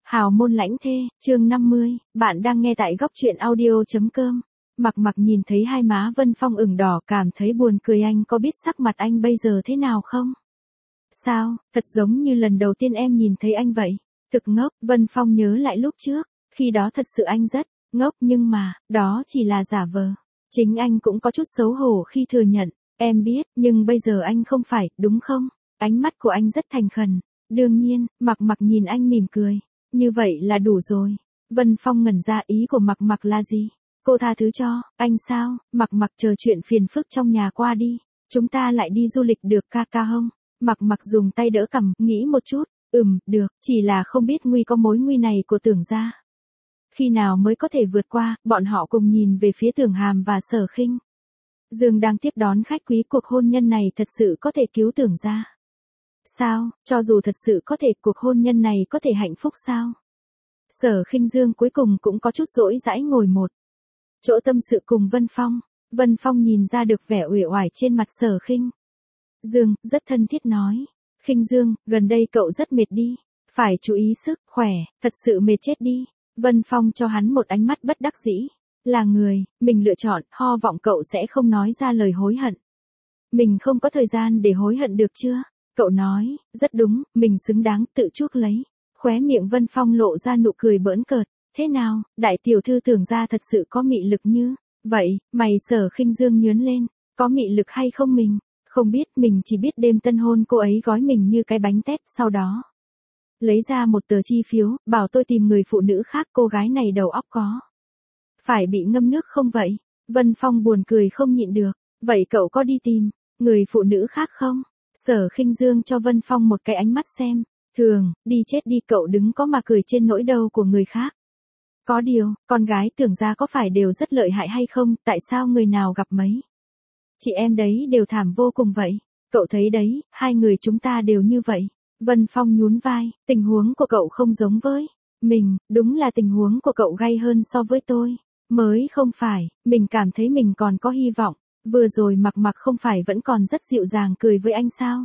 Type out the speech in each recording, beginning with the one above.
Hào môn lãnh thê, chương 50, bạn đang nghe tại góc truyện audio.com. Mặc mặc nhìn thấy hai má Vân Phong ửng đỏ cảm thấy buồn cười, anh có biết sắc mặt anh bây giờ thế nào không? Sao, thật giống như lần đầu tiên em nhìn thấy anh vậy. Thực ngốc, Vân Phong nhớ lại lúc trước, khi đó thật sự anh rất ngốc, nhưng mà, đó chỉ là giả vờ. Chính anh cũng có chút xấu hổ khi thừa nhận, em biết, nhưng bây giờ anh không phải, đúng không? Ánh mắt của anh rất thành khẩn. Đương nhiên, mặc mặc nhìn anh mỉm cười. Như vậy là đủ rồi. Vân Phong ngẩn ra, ý của mặc mặc là gì? Cô tha thứ cho, anh sao? Mặc mặc chờ chuyện phiền phức trong nhà qua đi. Chúng ta lại đi du lịch được ca ca không? Mặc mặc dùng tay đỡ cằm, nghĩ một chút. Được, chỉ là không biết nguy có mối nguy này của Tưởng gia. Khi nào mới có thể vượt qua, bọn họ cùng nhìn về phía Tưởng Hàm và Sở Khinh. Dương đang tiếp đón khách quý, cuộc hôn nhân này thật sự có thể cứu Tưởng gia. Sao, cho dù thật sự có thể, cuộc hôn nhân này có thể hạnh phúc sao? Sở Khinh Dương cuối cùng cũng có chút dỗi dãi ngồi một chỗ tâm sự cùng Vân Phong. Vân Phong nhìn ra được vẻ uể oải trên mặt Sở Khinh Dương, rất thân thiết nói. Khinh Dương, gần đây cậu rất mệt đi. Phải chú ý sức khỏe, thật sự mệt chết đi. Vân Phong cho hắn một ánh mắt bất đắc dĩ. Là người, mình lựa chọn, ho vọng cậu sẽ không nói ra lời hối hận. Mình không có thời gian để hối hận được chưa? Cậu nói, rất đúng, mình xứng đáng tự chuốc lấy. Khóe miệng Vân Phong lộ ra nụ cười bỡn cợt. Thế nào, đại tiểu thư Tưởng gia thật sự có mị lực như vậy? Mày Sở Khinh Dương nhướng lên. Có mị lực hay không mình? Không biết, mình chỉ biết đêm tân hôn cô ấy gói mình như cái bánh tét, sau đó lấy ra một tờ chi phiếu, bảo tôi tìm người phụ nữ khác. Cô gái này đầu óc có phải bị ngâm nước không vậy? Vân Phong buồn cười không nhịn được. Vậy cậu có đi tìm người phụ nữ khác không? Sở Khinh Dương cho Vân Phong một cái ánh mắt xem thường, đi chết đi, cậu đứng có mà cười trên nỗi đau của người khác. Có điều, con gái Tưởng gia có phải đều rất lợi hại hay không? Tại sao người nào gặp mấy chị em đấy đều thảm vô cùng vậy? Cậu thấy đấy, hai người chúng ta đều như vậy. Vân Phong nhún vai, tình huống của cậu không giống với mình, đúng là tình huống của cậu gay hơn so với tôi. Mới không phải, mình cảm thấy mình còn có hy vọng. Vừa rồi mặc mặc không phải vẫn còn rất dịu dàng cười với anh sao?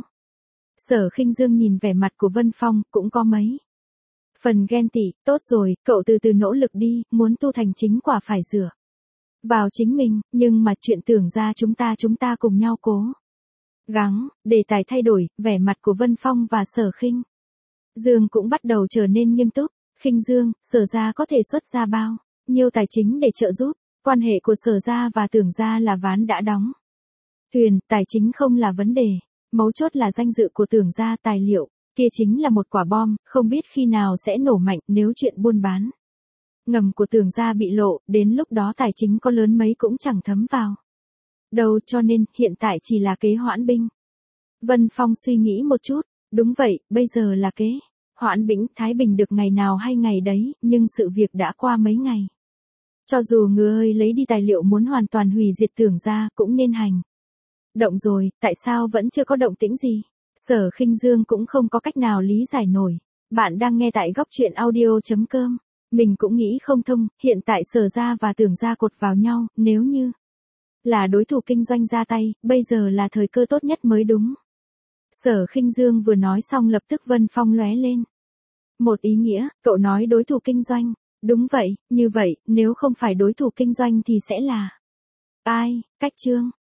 Sở Khinh Dương nhìn vẻ mặt của Vân Phong, cũng có mấy phần ghen tị. Tốt rồi, cậu từ từ nỗ lực đi, muốn tu thành chính quả phải dựa vào chính mình, nhưng mà chuyện Tưởng gia chúng ta cùng nhau cố gắng. Đề tài thay đổi, vẻ mặt của Vân Phong và Sở Khinh Dương cũng bắt đầu trở nên nghiêm túc. Khinh Dương, Sở gia có thể xuất ra bao nhiêu tài chính để trợ giúp? Quan hệ của Sở gia và Tưởng gia là ván đã đóng thuyền, tài chính không là vấn đề. Mấu chốt là danh dự của Tưởng gia, tài liệu kia chính là một quả bom, không biết khi nào sẽ nổ mạnh. Nếu chuyện buôn bán ngầm của Tưởng gia bị lộ, đến lúc đó tài chính có lớn mấy cũng chẳng thấm vào đâu, cho nên hiện tại chỉ là kế hoãn binh. Vân Phong suy nghĩ một chút, đúng vậy, bây giờ là kế hoãn binh. Thái Bình được ngày nào hay ngày đấy, nhưng sự việc đã qua mấy ngày. Cho dù người lấy đi tài liệu muốn hoàn toàn hủy diệt Tưởng gia, cũng nên hành động rồi. Tại sao vẫn chưa có động tĩnh gì? Sở Khinh Dương cũng không có cách nào lý giải nổi. Bạn đang nghe tại góc truyện audio.com. Mình cũng nghĩ không thông, hiện tại Sở gia và Tưởng gia cột vào nhau, nếu như là đối thủ kinh doanh ra tay, bây giờ là thời cơ tốt nhất mới đúng. Sở Khinh Dương vừa nói xong lập tức Vân Phong lóe lên một ý nghĩa. Cậu nói đối thủ kinh doanh? Đúng vậy, như vậy, nếu không phải đối thủ kinh doanh thì sẽ là ai? Cách Trương